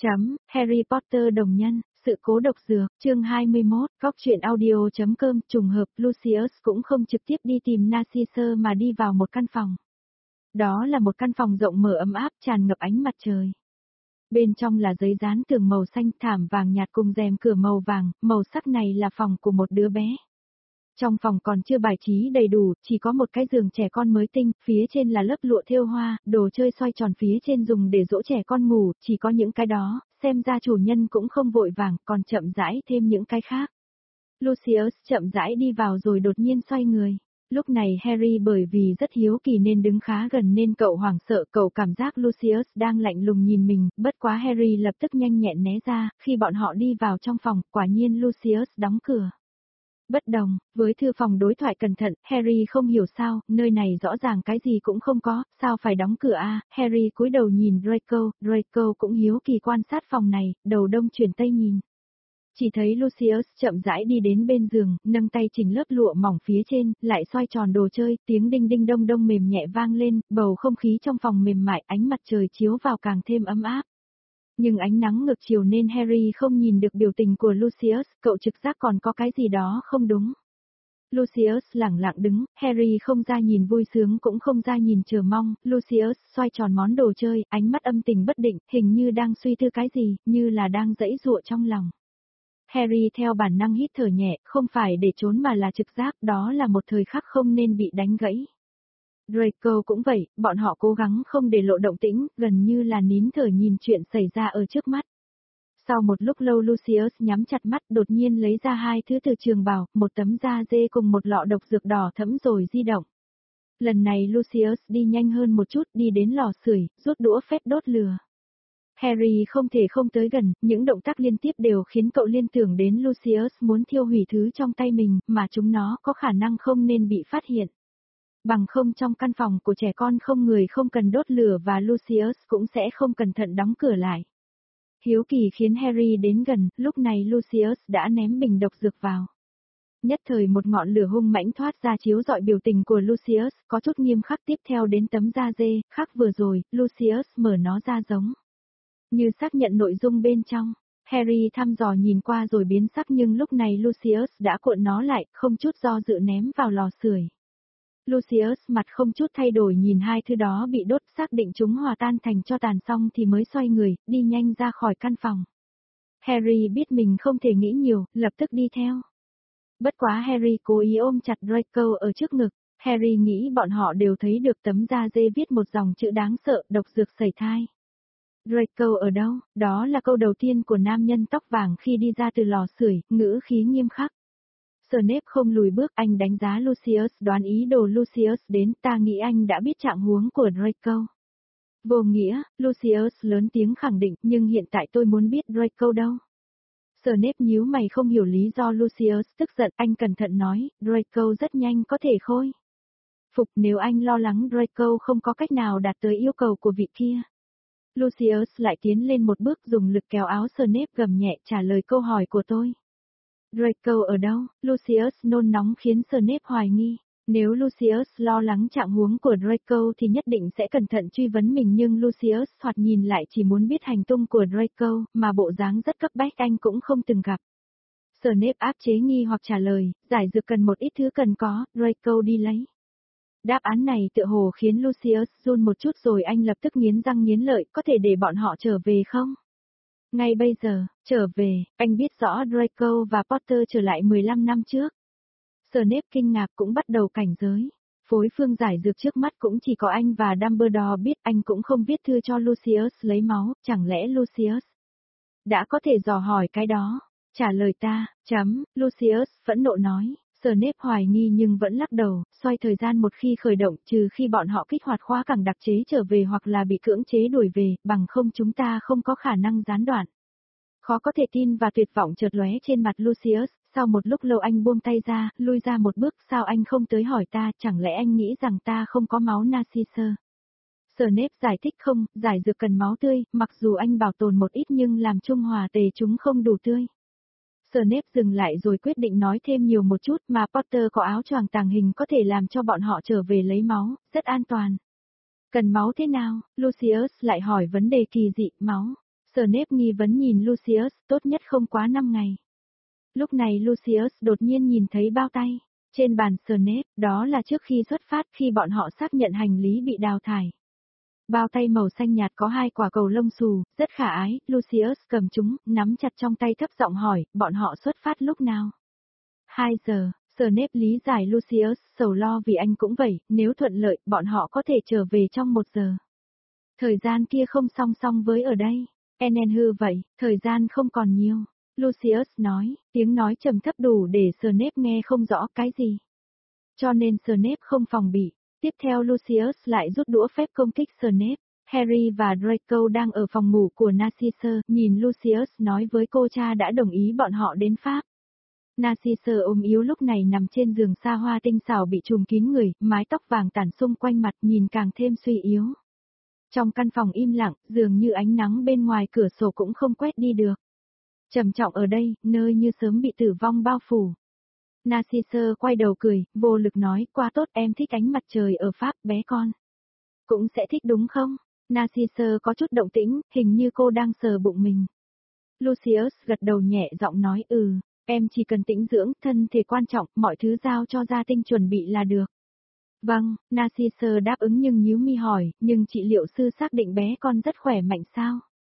Harry Potter đồng nhân, sự cố độc dược, chương 21, góc truyện audio.com, trùng hợp Lucius cũng không trực tiếp đi tìm Narcissus mà đi vào một căn phòng. Đó là một căn phòng rộng mở ấm áp tràn ngập ánh mặt trời. Bên trong là giấy dán tường màu xanh thảm vàng nhạt cùng rèm cửa màu vàng, màu sắc này là phòng của một đứa bé. Trong phòng còn chưa bài trí đầy đủ, chỉ có một cái giường trẻ con mới tinh, phía trên là lớp lụa thêu hoa, đồ chơi xoay tròn phía trên dùng để dỗ trẻ con ngủ, chỉ có những cái đó, xem ra chủ nhân cũng không vội vàng, còn chậm rãi thêm những cái khác. Lucius chậm rãi đi vào rồi đột nhiên xoay người. Lúc này Harry bởi vì rất hiếu kỳ nên đứng khá gần nên cậu hoảng sợ, cậu cảm giác Lucius đang lạnh lùng nhìn mình, bất quá Harry lập tức nhanh nhẹn né ra, khi bọn họ đi vào trong phòng, quả nhiên Lucius đóng cửa. Bất đồng, với thư phòng đối thoại cẩn thận, Harry không hiểu sao, nơi này rõ ràng cái gì cũng không có, sao phải đóng cửa a? Harry cúi đầu nhìn Draco cũng hiếu kỳ quan sát phòng này, đầu đông chuyển tây nhìn. Chỉ thấy Lucius chậm rãi đi đến bên giường, nâng tay chỉnh lớp lụa mỏng phía trên, lại xoay tròn đồ chơi, tiếng đinh đinh đông đông mềm nhẹ vang lên, bầu không khí trong phòng mềm mại, ánh mặt trời chiếu vào càng thêm ấm áp. Nhưng ánh nắng ngược chiều nên Harry không nhìn được biểu tình của Lucius, cậu trực giác còn có cái gì đó không đúng. Lucius lẳng lặng đứng, Harry không ra nhìn vui sướng cũng không ra nhìn chờ mong, Lucius xoay tròn món đồ chơi, ánh mắt âm tình bất định, hình như đang suy tư cái gì, như là đang giãy giụa trong lòng. Harry theo bản năng hít thở nhẹ, không phải để trốn mà là trực giác, đó là một thời khắc không nên bị đánh gãy. Draco cũng vậy, bọn họ cố gắng không để lộ động tĩnh, gần như là nín thở nhìn chuyện xảy ra ở trước mắt. Sau một lúc lâu Lucius nhắm chặt mắt đột nhiên lấy ra hai thứ từ trường bào, một tấm da dê cùng một lọ độc dược đỏ thẫm rồi di động. Lần này Lucius đi nhanh hơn một chút, đi đến lò sưởi, rút đũa phép đốt lửa. Harry không thể không tới gần, những động tác liên tiếp đều khiến cậu liên tưởng đến Lucius muốn thiêu hủy thứ trong tay mình, mà chúng nó có khả năng không nên bị phát hiện. Bằng không trong căn phòng của trẻ con không người không cần đốt lửa và Lucius cũng sẽ không cẩn thận đóng cửa lại. Hiếu kỳ khiến Harry đến gần, lúc này Lucius đã ném bình độc dược vào. Nhất thời một ngọn lửa hung mãnh thoát ra chiếu rọi biểu tình của Lucius, có chút nghiêm khắc tiếp theo đến tấm da dê, khác vừa rồi, Lucius mở nó ra giống như xác nhận nội dung bên trong. Harry thăm dò nhìn qua rồi biến sắc nhưng lúc này Lucius đã cuộn nó lại, không chút do dự ném vào lò sưởi. Lucius mặt không chút thay đổi nhìn hai thứ đó bị đốt, xác định chúng hòa tan thành tro tàn xong thì mới xoay người, đi nhanh ra khỏi căn phòng. Harry biết mình không thể nghĩ nhiều, lập tức đi theo. Bất quá Harry cố ý ôm chặt Draco ở trước ngực, Harry nghĩ bọn họ đều thấy được tấm da dê viết một dòng chữ đáng sợ, độc dược sẩy thai. Draco ở đâu? Đó là câu đầu tiên của nam nhân tóc vàng khi đi ra từ lò sưởi, ngữ khí nghiêm khắc. Snape không lùi bước, anh đánh giá Lucius, đoán ý đồ Lucius đến, ta nghĩ anh đã biết trạng huống của Draco. Vô nghĩa, Lucius lớn tiếng khẳng định, nhưng hiện tại tôi muốn biết Draco đâu. Snape nhíu mày không hiểu lý do Lucius tức giận, anh cẩn thận nói, Draco rất nhanh có thể khôi phục nếu anh lo lắng Draco không có cách nào đạt tới yêu cầu của vị kia. Lucius lại tiến lên một bước dùng lực kéo áo Snape gầm nhẹ trả lời câu hỏi của tôi. Draco ở đâu? Lucius nôn nóng khiến Snape hoài nghi. Nếu Lucius lo lắng trạng huống của Draco thì nhất định sẽ cẩn thận truy vấn mình nhưng Lucius thoạt nhìn lại chỉ muốn biết hành tung của Draco, mà bộ dáng rất cấp bách anh cũng không từng gặp. Snape áp chế nghi hoặc trả lời, giải dược cần một ít thứ cần có, Draco đi lấy. Đáp án này tựa hồ khiến Lucius run một chút rồi anh lập tức nghiến răng nghiến lợi, có thể để bọn họ trở về không? Ngay bây giờ, trở về, anh biết rõ Draco và Potter trở lại 15 năm trước. Snape kinh ngạc cũng bắt đầu cảnh giới. Phối phương giải dược trước mắt cũng chỉ có anh và Dumbledore biết, anh cũng không viết thư cho Lucius lấy máu, chẳng lẽ Lucius đã có thể dò hỏi cái đó? Trả lời ta, Lucius phẫn nộ nói. Snape hoài nghi nhưng vẫn lắc đầu, xoay thời gian một khi khởi động trừ khi bọn họ kích hoạt khóa cảng đặc chế trở về hoặc là bị cưỡng chế đuổi về, bằng không chúng ta không có khả năng gián đoạn. Khó có thể tin và tuyệt vọng chợt lóe trên mặt Lucius, sau một lúc lâu anh buông tay ra, lui ra một bước, sao anh không tới hỏi ta, chẳng lẽ anh nghĩ rằng ta không có máu Narcissus? Snape giải thích không, giải dược cần máu tươi, mặc dù anh bảo tồn một ít nhưng làm trung hòa tề chúng không đủ tươi. Snape dừng lại rồi quyết định nói thêm nhiều một chút mà Potter có áo choàng tàng hình có thể làm cho bọn họ trở về lấy máu, rất an toàn. Cần máu thế nào? Lucius lại hỏi vấn đề kỳ dị, máu. Snape nghi vấn nhìn Lucius, tốt nhất không quá 5 ngày. Lúc này Lucius đột nhiên nhìn thấy bao tay. Trên bàn Snape, đó là trước khi xuất phát khi bọn họ xác nhận hành lý bị đào thải. Bao tay màu xanh nhạt có 2 quả cầu lông xù, rất khả ái, Lucius cầm chúng, nắm chặt trong tay thấp giọng hỏi, bọn họ xuất phát lúc nào? 2 giờ, Snape lý giải Lucius sầu lo vì anh cũng vậy, nếu thuận lợi, bọn họ có thể trở về trong 1 giờ. Thời gian kia không song song với ở đây. Enenhu vậy, thời gian không còn nhiều. Lucius nói, tiếng nói trầm thấp đủ để Snape nghe không rõ cái gì. Cho nên Snape không phòng bị. Tiếp theo Lucius lại rút đũa phép công kích Snape. Harry và Draco đang ở phòng ngủ của Narcissa, nhìn Lucius nói với cô cha đã đồng ý bọn họ đến Pháp. Narcissa ốm yếu lúc này nằm trên giường xa hoa tinh xảo bị trùm kín người, mái tóc vàng tản xung quanh mặt nhìn càng thêm suy yếu. Trong căn phòng im lặng, dường như ánh nắng bên ngoài cửa sổ cũng không quét đi được. Trầm trọng ở đây, nơi như sớm bị tử vong bao phủ. Narcissa quay đầu cười, vô lực nói, quá tốt, em thích ánh mặt trời ở Pháp, bé con. Cũng sẽ thích đúng không? Narcissa có chút động tĩnh, hình như cô đang sờ bụng mình. Lucius gật đầu nhẹ giọng nói, em chỉ cần tĩnh dưỡng, thân thể quan trọng, mọi thứ giao cho gia tinh chuẩn bị là được. Vâng, Narcissa đáp ứng nhưng nhíu mi hỏi, nhưng trị liệu sư xác định bé con rất khỏe mạnh sao?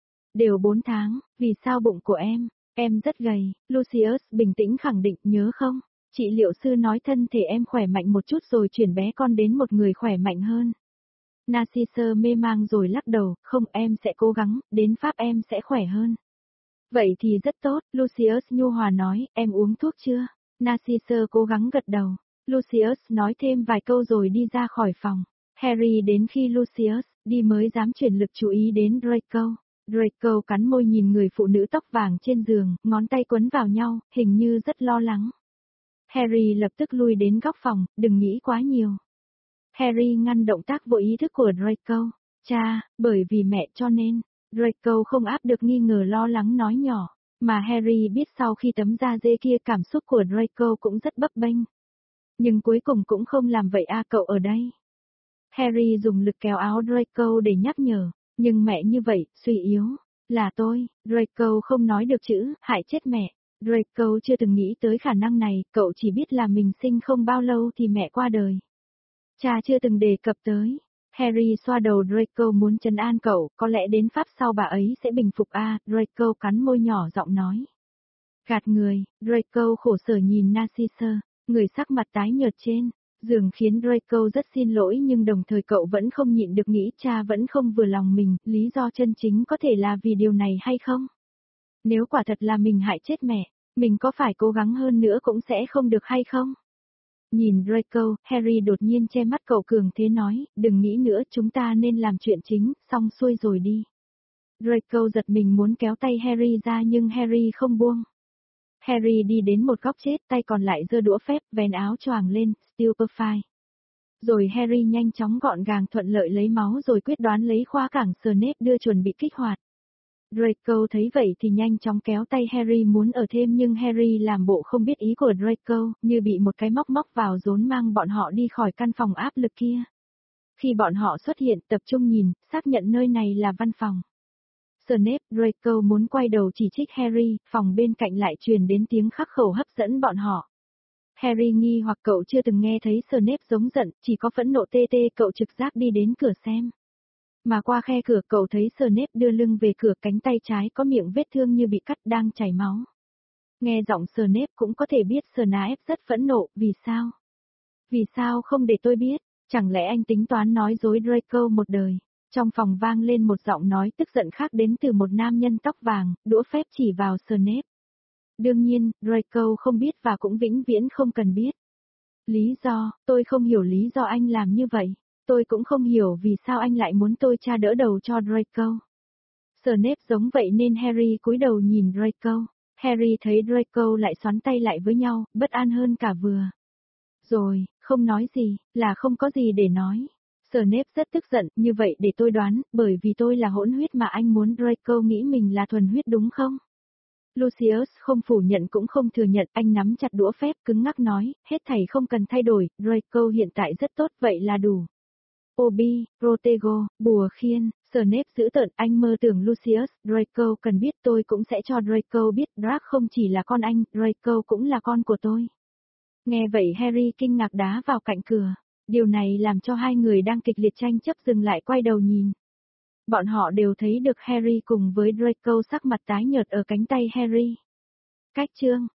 Đều 4 tháng, vì sao bụng của em rất gầy, Lucius bình tĩnh khẳng định, nhớ không? Trị liệu sư nói thân thể em khỏe mạnh một chút rồi chuyển bé con đến một người khỏe mạnh hơn. Narcissa mê mang rồi lắc đầu, không, em sẽ cố gắng, đến Pháp em sẽ khỏe hơn. Vậy thì rất tốt, Lucius nhu hòa nói, em uống thuốc chưa? Narcissa cố gắng gật đầu. Lucius nói thêm vài câu rồi đi ra khỏi phòng. Harry đến khi Lucius đi mới dám chuyển lực chú ý đến Draco. Draco cắn môi nhìn người phụ nữ tóc vàng trên giường, ngón tay quấn vào nhau, hình như rất lo lắng. Harry lập tức lui đến góc phòng, đừng nghĩ quá nhiều. Harry ngăn động tác vô ý thức của Draco. Cha, bởi vì mẹ cho nên, Draco không áp được nghi ngờ lo lắng nói nhỏ, mà Harry biết sau khi tấm da dê kia cảm xúc của Draco cũng rất bấp bênh. Nhưng cuối cùng cũng không làm vậy cậu ở đây. Harry dùng lực kéo áo Draco để nhắc nhở, nhưng mẹ như vậy, suy yếu, là tôi, Draco không nói được chữ, hại chết mẹ. Draco chưa từng nghĩ tới khả năng này, cậu chỉ biết là mình sinh không bao lâu thì mẹ qua đời. Cha chưa từng đề cập tới. Harry xoa đầu Draco muốn trấn an cậu, có lẽ đến Pháp sau bà ấy sẽ bình phục Draco cắn môi nhỏ giọng nói. Gạt người, Draco khổ sở nhìn Narcissa, người sắc mặt tái nhợt trên giường khiến Draco rất xin lỗi nhưng đồng thời cậu vẫn không nhịn được nghĩ cha vẫn không vừa lòng mình, lý do chân chính có thể là vì điều này hay không? Nếu quả thật là mình hại chết mẹ, mình có phải cố gắng hơn nữa cũng sẽ không được hay không? Nhìn Draco, Harry đột nhiên che mắt cậu cường thế nói, đừng nghĩ nữa, chúng ta nên làm chuyện chính, xong xuôi rồi đi. Draco giật mình muốn kéo tay Harry ra nhưng Harry không buông. Harry đi đến một góc chết, tay còn lại giơ đũa phép, vén áo choàng lên, stupefy. Rồi Harry nhanh chóng gọn gàng thuận lợi lấy máu rồi quyết đoán lấy khoa cảng Snape đưa chuẩn bị kích hoạt. Draco thấy vậy thì nhanh chóng kéo tay Harry muốn ở thêm nhưng Harry làm bộ không biết ý của Draco, như bị một cái móc vào rốn mang bọn họ đi khỏi căn phòng áp lực kia. Khi bọn họ xuất hiện, tập trung nhìn, xác nhận nơi này là văn phòng. Snape, Draco muốn quay đầu chỉ trích Harry, phòng bên cạnh lại truyền đến tiếng khắc khẩu hấp dẫn bọn họ. Harry nghi hoặc cậu chưa từng nghe thấy Snape giống giận, chỉ có phẫn nộ tê cậu trực giác đi đến cửa xem. Mà qua khe cửa cậu thấy Snape đưa lưng về cửa, cánh tay trái có miệng vết thương như bị cắt đang chảy máu. Nghe giọng Snape cũng có thể biết Snape rất phẫn nộ, vì sao? Vì sao không để tôi biết? Chẳng lẽ anh tính toán nói dối Draco một đời? Trong phòng vang lên một giọng nói tức giận khác đến từ một nam nhân tóc vàng, đũa phép chỉ vào Snape. Đương nhiên, Draco không biết và cũng vĩnh viễn không cần biết. Lý do, tôi không hiểu lý do anh làm như vậy. Tôi cũng không hiểu vì sao anh lại muốn tôi tra đỡ đầu cho Draco. Snape giống vậy nên Harry cúi đầu nhìn Draco. Harry thấy Draco lại xoắn tay lại với nhau, bất an hơn cả vừa. Rồi, không nói gì, là không có gì để nói. Snape rất tức giận, như vậy để tôi đoán, bởi vì tôi là hỗn huyết mà anh muốn Draco nghĩ mình là thuần huyết đúng không? Lucius không phủ nhận cũng không thừa nhận, anh nắm chặt đũa phép cứng ngắc nói, hết thảy không cần thay đổi, Draco hiện tại rất tốt vậy là đủ. Obi, Protego, bùa khiên, Snape giễu tợn, anh mơ tưởng Lucius, Draco cần biết, tôi cũng sẽ cho Draco biết, Draco không chỉ là con anh, Draco cũng là con của tôi. Nghe vậy Harry kinh ngạc đá vào cạnh cửa. Điều này làm cho hai người đang kịch liệt tranh chấp dừng lại quay đầu nhìn. Bọn họ đều thấy được Harry cùng với Draco sắc mặt tái nhợt ở cánh tay Harry. Cách chương